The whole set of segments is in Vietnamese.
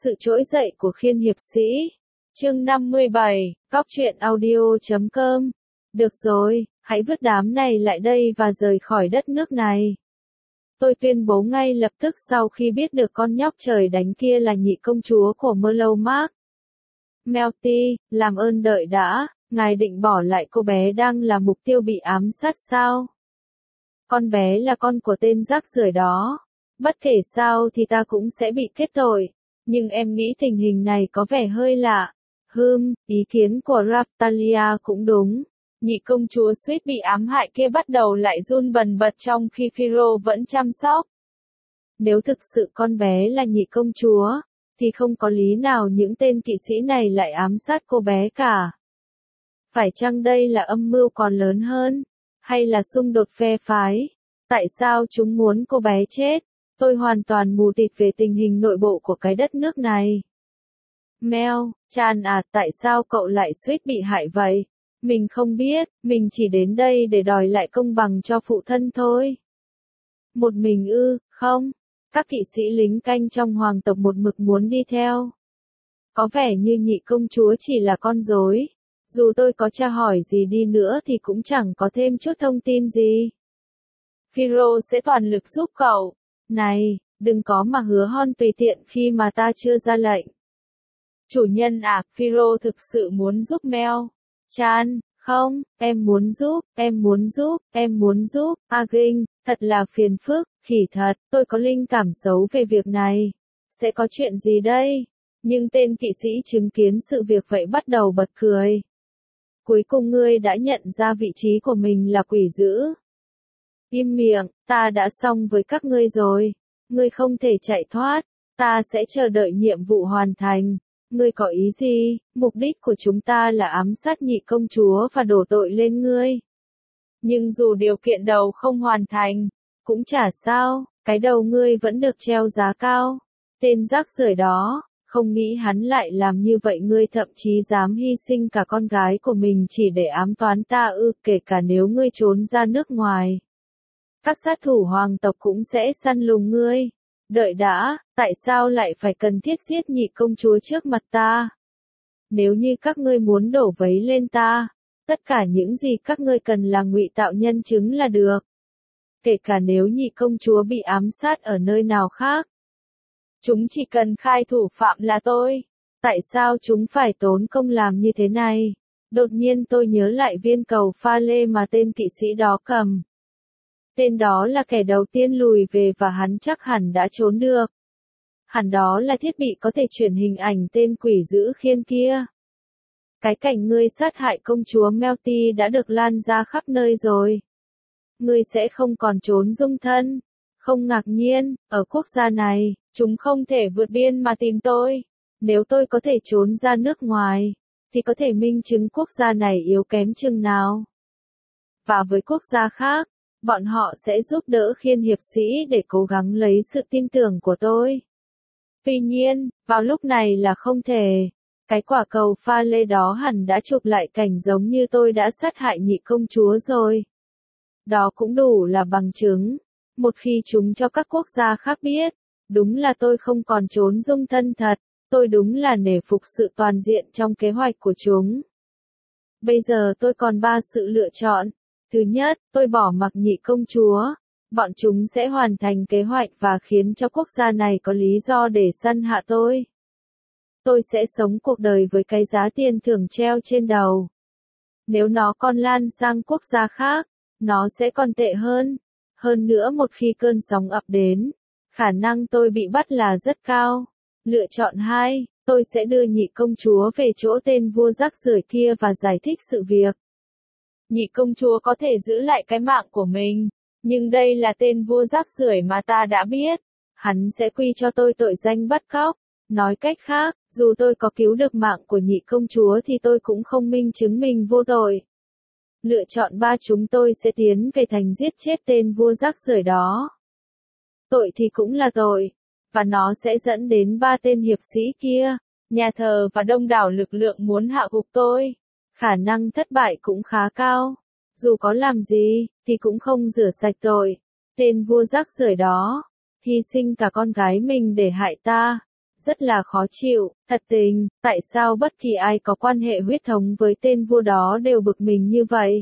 Sự trỗi dậy của Khiên hiệp sĩ. Chương 57, Cóc truyện audio.com. Được rồi, hãy vứt đám này lại đây và rời khỏi đất nước này. Tôi tuyên bố ngay lập tức sau khi biết được con nhóc trời đánh kia là nhị công chúa của Merlot Mark. Melty, làm ơn đợi đã, ngài định bỏ lại cô bé đang là mục tiêu bị ám sát sao? Con bé là con của tên rác rưởi đó. Bất kể sao thì ta cũng sẽ bị kết tội. Nhưng em nghĩ tình hình này có vẻ hơi lạ. Ý kiến của Raftalia cũng đúng. Nhị công chúa suýt bị ám hại kia bắt đầu lại run bần bật trong khi Phiro vẫn chăm sóc. Nếu thực sự con bé là nhị công chúa, thì không có lý nào những tên kỵ sĩ này lại ám sát cô bé cả. Phải chăng đây là âm mưu còn lớn hơn? Hay là xung đột phe phái? Tại sao chúng muốn cô bé chết? Tôi hoàn toàn mù tịt về tình hình nội bộ của cái đất nước này. Chan à, tại sao cậu lại suýt bị hại vậy? Mình không biết, mình chỉ đến đây để đòi lại công bằng cho phụ thân thôi. Một mình không? Các kỵ sĩ lính canh trong hoàng tộc một mực muốn đi theo. Có vẻ như nhị công chúa chỉ là con rối. Dù tôi có tra hỏi gì đi nữa thì cũng chẳng có thêm chút thông tin gì. Phiro sẽ toàn lực giúp cậu. Này, đừng có mà hứa hon tùy tiện khi mà ta chưa ra lệnh. Chủ nhân à, Phiro thực sự muốn giúp Chan, không, em muốn giúp, Agin, thật là phiền phức, khỉ thật, tôi có linh cảm xấu về việc này. Sẽ có chuyện gì đây? Nhưng tên kỵ sĩ chứng kiến sự việc vậy bắt đầu bật cười. Cuối cùng ngươi đã nhận ra vị trí của mình là quỷ dữ. Im miệng, ta đã xong với các ngươi rồi. Ngươi không thể chạy thoát, ta sẽ chờ đợi nhiệm vụ hoàn thành. Ngươi có ý gì? Mục đích của chúng ta là ám sát nhị công chúa và đổ tội lên ngươi. Nhưng dù điều kiện đầu không hoàn thành, cũng chả sao, cái đầu ngươi vẫn được treo giá cao. Tên rác rưởi đó, không nghĩ hắn lại làm như vậy, ngươi thậm chí dám hy sinh cả con gái của mình chỉ để ám toán ta kể cả nếu ngươi trốn ra nước ngoài. Các sát thủ hoàng tộc cũng sẽ săn lùng ngươi. Đợi đã, tại sao lại phải cần thiết giết nhị công chúa trước mặt ta? Nếu như các ngươi muốn đổ vấy lên ta, tất cả những gì các ngươi cần là ngụy tạo nhân chứng là được. Kể cả nếu nhị công chúa bị ám sát ở nơi nào khác. Chúng chỉ cần khai thủ phạm là tôi. Tại sao chúng phải tốn công làm như thế này? Đột nhiên tôi nhớ lại viên cầu pha lê mà tên kỵ sĩ đó cầm. Tên đó là kẻ đầu tiên lùi về và hắn chắc hẳn đã trốn được. Hẳn đó là thiết bị có thể chuyển hình ảnh tên quỷ dữ Khiên kia. Cái cảnh ngươi sát hại công chúa Melty đã được lan ra khắp nơi rồi. Ngươi sẽ không còn trốn dung thân. Không ngạc nhiên, ở quốc gia này, chúng không thể vượt biên mà tìm tôi. Nếu tôi có thể trốn ra nước ngoài, thì có thể minh chứng quốc gia này yếu kém chừng nào. Và với quốc gia khác, bọn họ sẽ giúp đỡ Khiên hiệp sĩ để cố gắng lấy sự tin tưởng của tôi. Tuy nhiên, vào lúc này là không thể. Cái quả cầu pha lê đó hẳn đã chụp lại cảnh giống như tôi đã sát hại nhị công chúa rồi. Đó cũng đủ là bằng chứng. Một khi chúng cho các quốc gia khác biết, đúng là tôi không còn trốn dung thân thật, tôi đúng là nể phục sự toàn diện trong kế hoạch của chúng. Bây giờ tôi còn 3 sự lựa chọn. Thứ nhất, tôi bỏ mặc nhị công chúa. Bọn chúng sẽ hoàn thành kế hoạch và khiến cho quốc gia này có lý do để săn hạ tôi. Tôi sẽ sống cuộc đời với cái giá tiền thưởng treo trên đầu. Nếu nó còn lan sang quốc gia khác, nó sẽ còn tệ hơn. Hơn nữa một khi cơn sóng ập đến, khả năng tôi bị bắt là rất cao. Lựa chọn 2, tôi sẽ đưa nhị công chúa về chỗ tên vua rác rưởi kia và giải thích sự việc. Nhị công chúa có thể giữ lại cái mạng của mình, nhưng đây là tên vua rác rưởi mà ta đã biết. Hắn sẽ quy cho tôi tội danh bắt cóc. Nói cách khác, dù tôi có cứu được mạng của nhị công chúa thì tôi cũng không minh chứng mình vô tội. Lựa chọn 3, chúng tôi sẽ tiến về thành giết chết tên vua rác rưởi đó. Tội thì cũng là tội, và nó sẽ dẫn đến 3 tên hiệp sĩ kia, nhà thờ và đông đảo lực lượng muốn hạ gục tôi. Khả năng thất bại cũng khá cao. Dù có làm gì, thì cũng không rửa sạch tội. Tên vua rác rưởi đó, hy sinh cả con gái mình để hại ta. rất là khó chịu, thật tình, tại sao bất kỳ ai có quan hệ huyết thống với tên vua đó đều bực mình như vậy?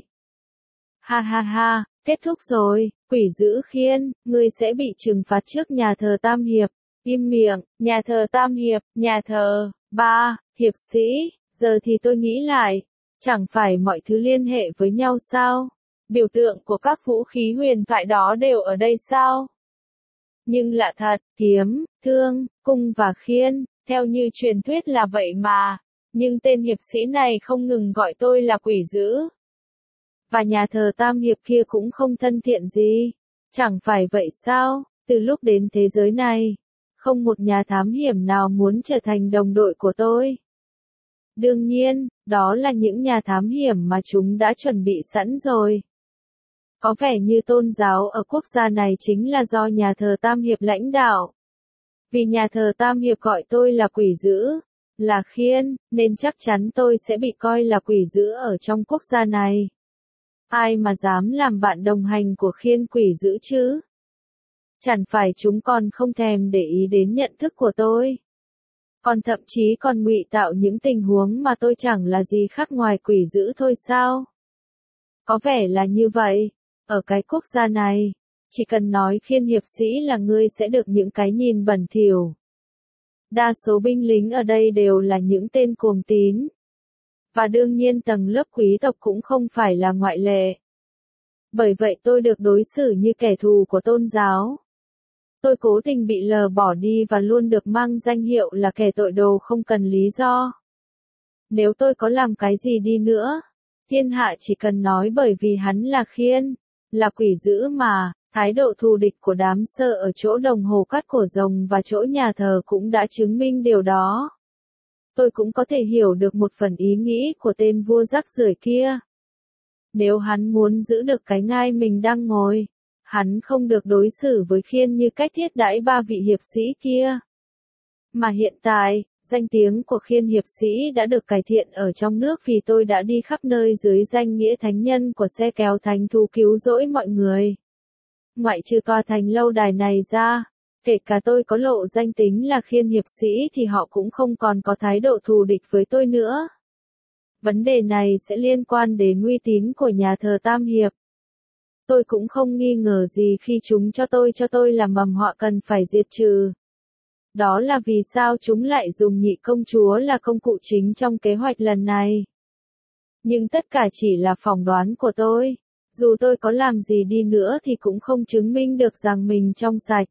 Ha ha ha, kết thúc rồi, quỷ dữ Khiên, ngươi sẽ bị trừng phạt trước nhà thờ Tam Hiệp. Im miệng, nhà thờ Tam Hiệp, nhà thờ, ba, hiệp sĩ, giờ thì tôi nghĩ lại, chẳng phải mọi thứ liên hệ với nhau sao? Biểu tượng của các vũ khí huyền thoại đó đều ở đây sao? Nhưng lạ thật, kiếm, thương, cung và khiên, theo như truyền thuyết là vậy mà, nhưng tên hiệp sĩ này không ngừng gọi tôi là quỷ dữ. Và nhà thờ Tam Hiệp kia cũng không thân thiện gì. Chẳng phải vậy sao, từ lúc đến thế giới này, không một nhà thám hiểm nào muốn trở thành đồng đội của tôi. Đương nhiên, đó là những nhà thám hiểm mà chúng đã chuẩn bị sẵn rồi. Có vẻ như tôn giáo ở quốc gia này chính là do nhà thờ Tam Hiệp lãnh đạo. Vì nhà thờ Tam Hiệp gọi tôi là quỷ dữ, là khiên, nên chắc chắn tôi sẽ bị coi là quỷ dữ ở trong quốc gia này. Ai mà dám làm bạn đồng hành của khiên quỷ dữ chứ? Chẳng phải chúng còn không thèm để ý đến nhận thức của tôi. Còn thậm chí còn ngụy tạo những tình huống mà tôi chẳng là gì khác ngoài quỷ dữ thôi sao? Có vẻ là như vậy. Ở cái quốc gia này, chỉ cần nói khiên hiệp sĩ là ngươi sẽ được những cái nhìn bẩn thỉu. Đa số binh lính ở đây đều là những tên cuồng tín. Và đương nhiên tầng lớp quý tộc cũng không phải là ngoại lệ. Bởi vậy tôi được đối xử như kẻ thù của tôn giáo. Tôi cố tình bị lờ bỏ đi và luôn được mang danh hiệu là kẻ tội đồ không cần lý do. Nếu tôi có làm cái gì đi nữa, thiên hạ chỉ cần nói bởi vì hắn là khiên, là quỷ dữ mà, thái độ thù địch của đám sơ ở chỗ đồng hồ cắt cổ rồng và chỗ nhà thờ cũng đã chứng minh điều đó. Tôi cũng có thể hiểu được một phần ý nghĩ của tên vua rác rưởi kia. Nếu hắn muốn giữ được cái ngai mình đang ngồi, hắn không được đối xử với khiên như cách thiết đãi ba vị hiệp sĩ kia. Mà hiện tại, danh tiếng của khiên hiệp sĩ đã được cải thiện ở trong nước vì tôi đã đi khắp nơi dưới danh nghĩa thánh nhân của xe kéo thánh thú cứu rỗi mọi người. Ngoại trừ tòa thành lâu đài này ra, kể cả tôi có lộ danh tính là khiên hiệp sĩ thì họ cũng không còn có thái độ thù địch với tôi nữa. Vấn đề này sẽ liên quan đến uy tín của nhà thờ Tam Hiệp. Tôi cũng không nghi ngờ gì khi chúng cho tôi là mầm họa cần phải diệt trừ. Đó là vì sao chúng lại dùng nhị công chúa là công cụ chính trong kế hoạch lần này. Nhưng tất cả chỉ là phỏng đoán của tôi. Dù tôi có làm gì đi nữa thì cũng không chứng minh được rằng mình trong sạch.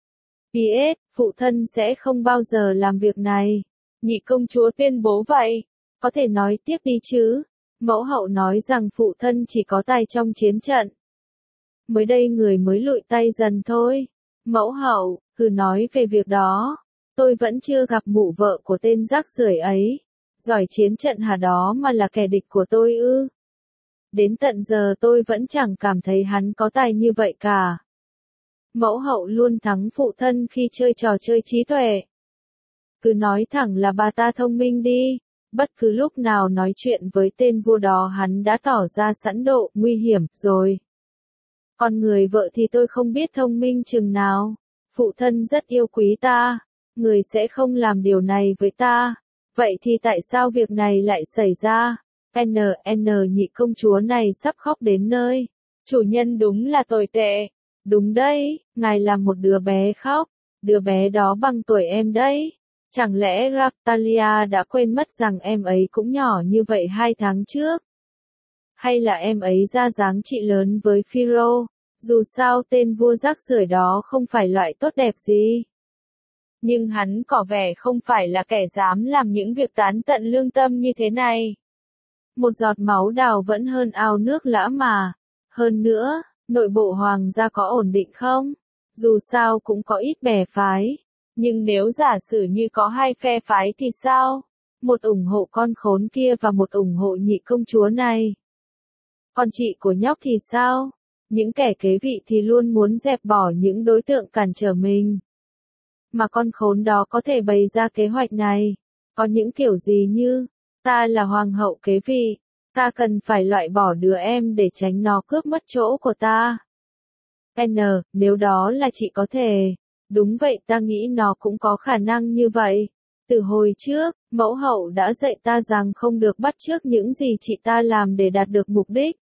PS, phụ thân sẽ không bao giờ làm việc này. Nhị công chúa tuyên bố vậy. Có thể nói tiếp đi chứ. Mẫu hậu nói rằng phụ thân chỉ có tài trong chiến trận. Mới đây người mới lụi tay dần thôi. Mẫu hậu, cứ nói về việc đó. Tôi vẫn chưa gặp mụ vợ của tên rác rưởi ấy. Giỏi chiến trận hả đó mà là kẻ địch của tôi ư? Đến tận giờ tôi vẫn chẳng cảm thấy hắn có tài như vậy cả. Mẫu hậu luôn thắng phụ thân khi chơi trò chơi trí tuệ. Cứ nói thẳng là bà ta thông minh đi. Bất cứ lúc nào nói chuyện với tên vua đó hắn đã tỏ ra sẵn độ nguy hiểm rồi. Còn người vợ thì tôi không biết thông minh chừng nào. Phụ thân rất yêu quý ta. Người sẽ không làm điều này với ta. Vậy thì tại sao việc này lại xảy ra? Nhị công chúa này sắp khóc đến nơi. Chủ nhân đúng là tồi tệ. Đúng đấy, ngài là một đứa bé khóc. Đứa bé đó bằng tuổi em đấy. Chẳng lẽ Raftalia đã quên mất rằng em ấy cũng nhỏ như vậy 2 tháng trước? Hay là em ấy ra dáng chị lớn với Phiro? Dù sao tên vua rác rưởi đó không phải loại tốt đẹp gì. Nhưng hắn có vẻ không phải là kẻ dám làm những việc tán tận lương tâm như thế này. Một giọt máu đào vẫn hơn ao nước lã mà. Hơn nữa, nội bộ hoàng gia có ổn định không? Dù sao cũng có ít bè phái. Nhưng nếu giả sử như có 2 phe phái thì sao? Một ủng hộ con khốn kia và một ủng hộ nhị công chúa này. Còn chị của nhóc thì sao? Những kẻ kế vị thì luôn muốn dẹp bỏ những đối tượng cản trở mình. Mà con khốn đó có thể bày ra kế hoạch này. Có những kiểu gì như, ta là hoàng hậu kế vị, ta cần phải loại bỏ đứa em để tránh nó cướp mất chỗ của ta. Nếu đó là chị có thể, Đúng vậy, ta nghĩ nó cũng có khả năng như vậy. Từ hồi trước, mẫu hậu đã dạy ta rằng không được bắt chước những gì chị ta làm để đạt được mục đích.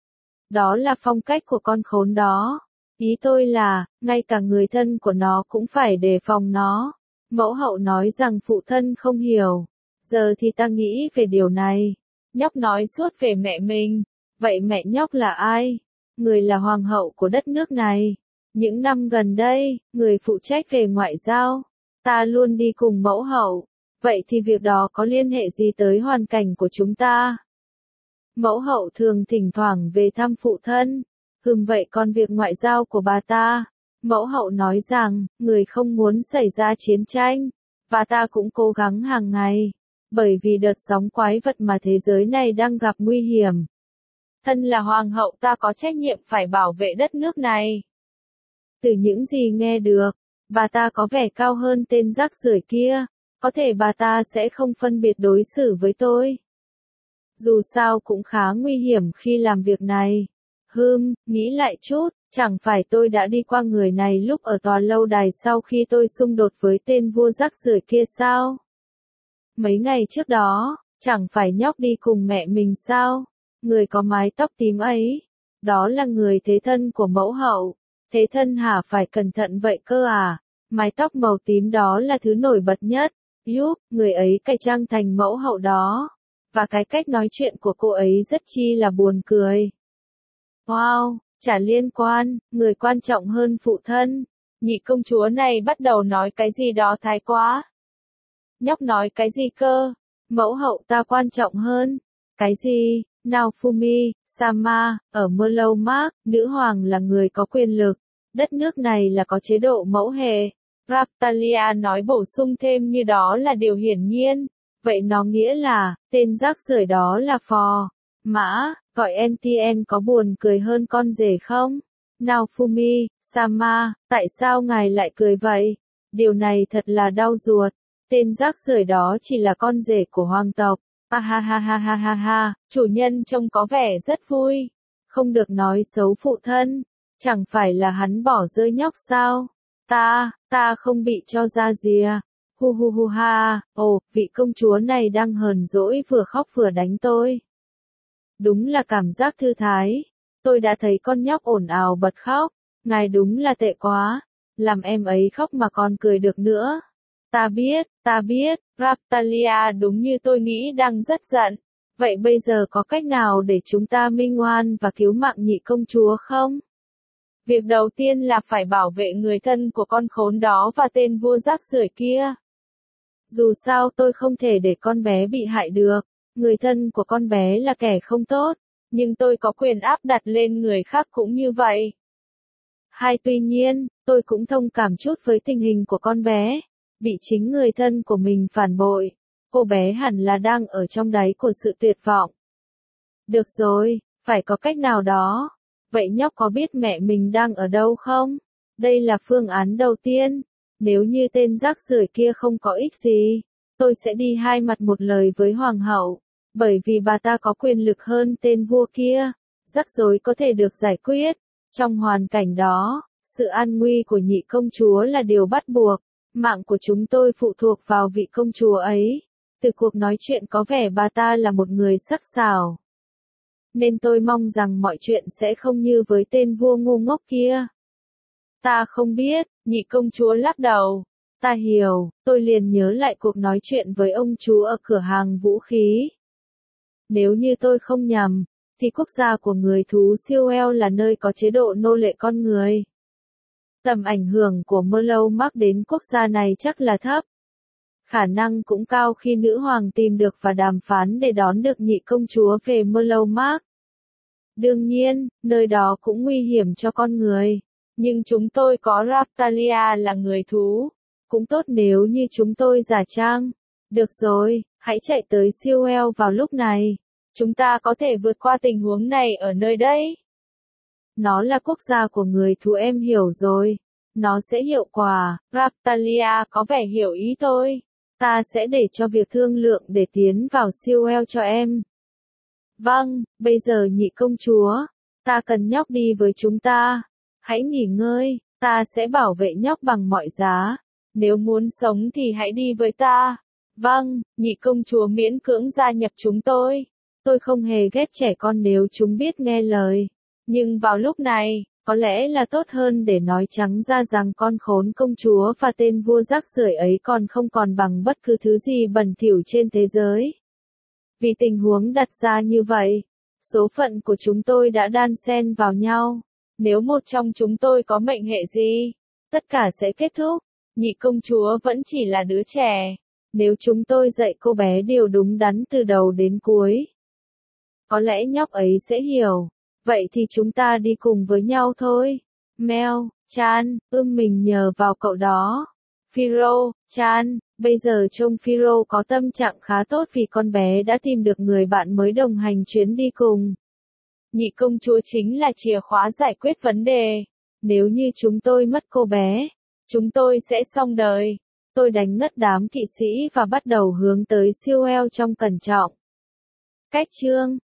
Đó là phong cách của con khốn đó. Ý tôi là, ngay cả người thân của nó cũng phải đề phòng nó. Mẫu hậu nói rằng phụ thân không hiểu. Giờ thì ta nghĩ về điều này. Nhóc nói suốt về mẹ mình. Vậy mẹ nhóc là ai? Người là hoàng hậu của đất nước này. Những năm gần đây, người phụ trách về ngoại giao. Ta luôn đi cùng mẫu hậu. Vậy thì việc đó có liên hệ gì tới hoàn cảnh của chúng ta? Mẫu hậu thường thỉnh thoảng về thăm phụ thân. Vậy còn việc ngoại giao của bà ta? Mẫu hậu nói rằng, người không muốn xảy ra chiến tranh. Và ta cũng cố gắng hàng ngày. Bởi vì đợt sóng quái vật mà thế giới này đang gặp nguy hiểm. Thân là hoàng hậu, ta có trách nhiệm phải bảo vệ đất nước này. Từ những gì nghe được, bà ta có vẻ cao hơn tên rác rưởi kia. Có thể bà ta sẽ không phân biệt đối xử với tôi. Dù sao cũng khá nguy hiểm khi làm việc này. Nghĩ lại chút, chẳng phải tôi đã đi qua người này lúc ở tòa lâu đài sau khi tôi xung đột với tên vua rác rưởi kia sao? Mấy ngày trước đó, chẳng phải nhóc đi cùng mẹ mình sao? Người có mái tóc tím ấy. Đó là người thế thân của mẫu hậu. Thế thân hả, phải cẩn thận vậy cơ à? Mái tóc màu tím đó là thứ nổi bật nhất. Người ấy cải trang thành mẫu hậu đó. Và cái cách nói chuyện của cô ấy rất chi là buồn cười. Wow, chả liên quan, người quan trọng hơn phụ thân. Nhị công chúa này bắt đầu nói cái gì đó thái quá. Nhóc nói cái gì cơ? Mẫu hậu ta quan trọng hơn. Cái gì? Naofumi, Sama, ở Merlow Mark, nữ hoàng là người có quyền lực. Đất nước này là có chế độ mẫu hệ. Raftalia nói bổ sung thêm như đó là điều hiển nhiên. Vậy nó nghĩa là, tên rác rưởi đó là phò. Mã, gọi NTN có buồn cười hơn con rể không? Naofumi, Sama, tại sao ngài lại cười vậy? Điều này thật là đau ruột. Tên rác rưởi đó chỉ là con rể của hoàng tộc. Ha ha ha ha ha ha ha, chủ nhân trông có vẻ rất vui. Không được nói xấu phụ thân. Chẳng phải là hắn bỏ rơi nhóc sao? Ta không bị cho ra rìa. Hu hu hu ha, vị công chúa này đang hờn dỗi vừa khóc vừa đánh tôi. Đúng là cảm giác thư thái. Tôi đã thấy con nhóc ồn ào bật khóc. Ngài đúng là tệ quá. Làm em ấy khóc mà còn cười được nữa. Ta biết, Raftalia đúng như tôi nghĩ đang rất giận. Vậy bây giờ có cách nào để chúng ta minh oan và cứu mạng nhị công chúa không? Việc đầu tiên là phải bảo vệ người thân của con khốn đó và tên vua rác rưởi kia. Dù sao tôi không thể để con bé bị hại được. Người thân của con bé là kẻ không tốt. Nhưng tôi có quyền áp đặt lên người khác cũng như vậy. Tuy nhiên, tôi cũng thông cảm chút với tình hình của con bé. Bị chính người thân của mình phản bội. Cô bé hẳn là đang ở trong đáy của sự tuyệt vọng. Được rồi, phải có cách nào đó. Vậy nhóc có biết mẹ mình đang ở đâu không? Đây là phương án đầu tiên. Nếu như tên rác rưởi kia không có ích gì, tôi sẽ đi hai mặt một lời với hoàng hậu. Bởi vì bà ta có quyền lực hơn tên vua kia. Rắc rối có thể được giải quyết. Trong hoàn cảnh đó, sự an nguy của nhị công chúa là điều bắt buộc. Mạng của chúng tôi phụ thuộc vào vị công chúa ấy. Từ cuộc nói chuyện có vẻ bà ta là một người sắc sảo. Nên tôi mong rằng mọi chuyện sẽ không như với tên vua ngu ngốc kia. Ta không biết, nhị công chúa lắc đầu. Ta hiểu, tôi liền nhớ lại cuộc nói chuyện với ông chú ở cửa hàng vũ khí. Nếu như tôi không nhầm, thì quốc gia của người thú siêu eo là nơi có chế độ nô lệ con người. Tầm ảnh hưởng của Merlow Mark đến quốc gia này chắc là thấp. Khả năng cũng cao khi nữ hoàng tìm được và đàm phán để đón được nhị công chúa về Merlow Mark. Đương nhiên, nơi đó cũng nguy hiểm cho con người. Nhưng chúng tôi có Raftalia là người thú. Cũng tốt nếu như chúng tôi giả trang. Được rồi, hãy chạy tới siêu eo vào lúc này. Chúng ta có thể vượt qua tình huống này ở nơi đây. Nó là quốc gia của người thú, em hiểu rồi. Nó sẽ hiệu quả. Raftalia có vẻ hiểu ý tôi. Ta sẽ để cho việc thương lượng để tiến vào siêu eo cho em. Vâng, bây giờ nhị công chúa. Ta cần nhóc đi với chúng ta. Hãy nghỉ ngơi. Ta sẽ bảo vệ nhóc bằng mọi giá. Nếu muốn sống thì hãy đi với ta. Vâng, nhị công chúa miễn cưỡng gia nhập chúng tôi. Tôi không hề ghét trẻ con nếu chúng biết nghe lời. Nhưng vào lúc này, có lẽ là tốt hơn để nói trắng ra rằng con khốn công chúa và tên vua rác rưởi ấy còn không còn bằng bất cứ thứ gì bẩn thỉu trên thế giới. Vì tình huống đặt ra như vậy, số phận của chúng tôi đã đan xen vào nhau. Nếu một trong chúng tôi có mệnh hệ gì, tất cả sẽ kết thúc. Nhị công chúa vẫn chỉ là đứa trẻ. Nếu chúng tôi dạy cô bé điều đúng đắn từ đầu đến cuối, có lẽ nhóc ấy sẽ hiểu. Vậy thì chúng ta đi cùng với nhau thôi. Mel, Chan, mình nhờ vào cậu đó. Phiro, Chan, bây giờ trông Phiro có tâm trạng khá tốt vì con bé đã tìm được người bạn mới đồng hành chuyến đi cùng. Nhị công chúa chính là chìa khóa giải quyết vấn đề. Nếu như chúng tôi mất cô bé, chúng tôi sẽ xong đời. Tôi đánh ngất đám kỵ sĩ và bắt đầu hướng tới siêu eo trong cẩn trọng. Cách chương